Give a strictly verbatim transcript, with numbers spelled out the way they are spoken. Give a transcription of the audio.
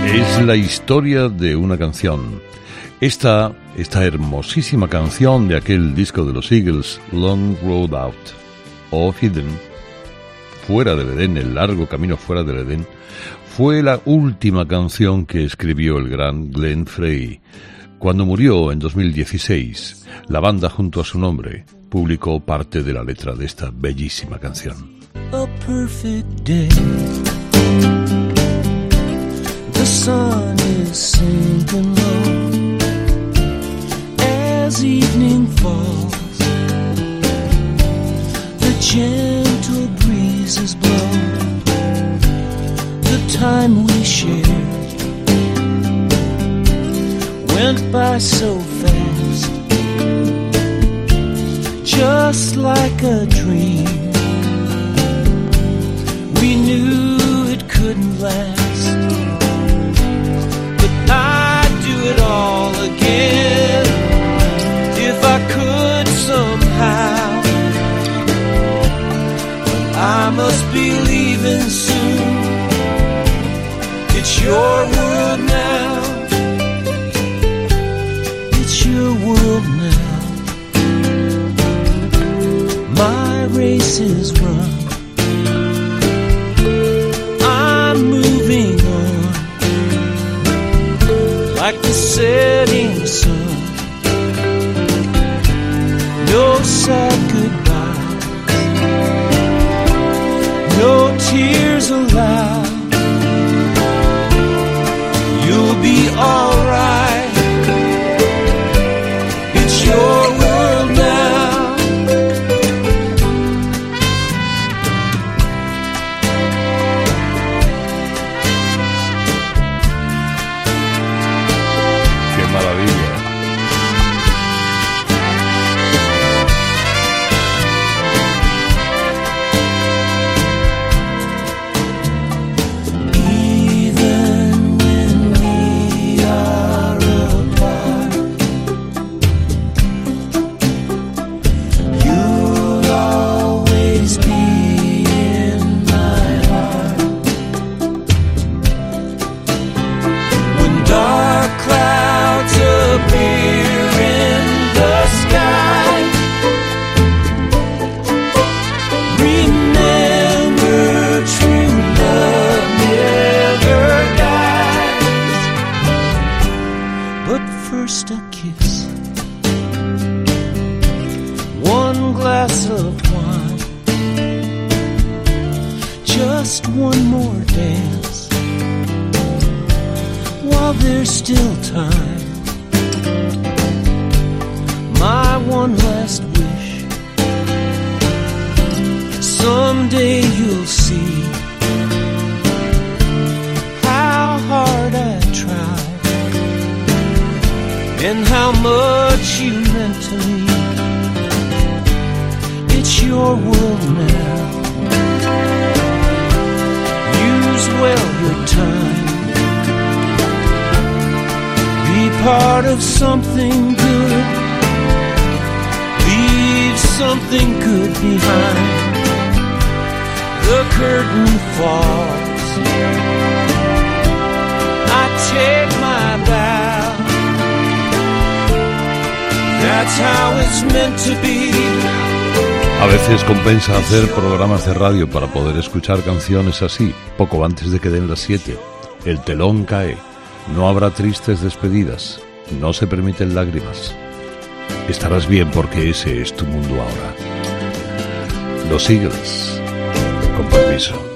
Es la historia de una canción. Esta, esta hermosísima canción de aquel disco de los Eagles, Long Road Out, o Hidden, Fuera del Edén, el largo camino fuera del Edén, fue la última canción que escribió el gran Glenn Frey. Cuando murió en dos mil dieciséis, la banda junto a su nombre publicó parte de la letra de esta bellísima canción. A perfect day. The sun is sinking low as evening falls. The gentle breezes blow. The time we shared went by so fast, just like a dream. We knew it couldn't last. I'd do it all again if I could somehow. But I must be leaving soon. It's your world now. It's your world now. My race is run. I'm moving on like the setting sun. No sad goodbyes, no tears allowed. You'll be alright. It's your world now. ¡Qué maravilla! Even when we are apart, you'll always be in my heart. When dark clouds appear in the sky, remember true love never dies. But first a kiss, one glass of wine, just one more dance while there's still time. My one last wish, someday you'll see how hard I tried and how much you meant to me. It's your world now. Use well your time. Be part of something good. Leave something good behind. The curtain falls. I take my bow. That's how it's meant to be. A veces compensa hacer programas de radio para poder escuchar canciones así, poco antes de que den las siete. El telón cae, no habrá tristes despedidas, no se permiten lágrimas. Estarás bien porque ese es tu mundo ahora. Los Eagles, con permiso.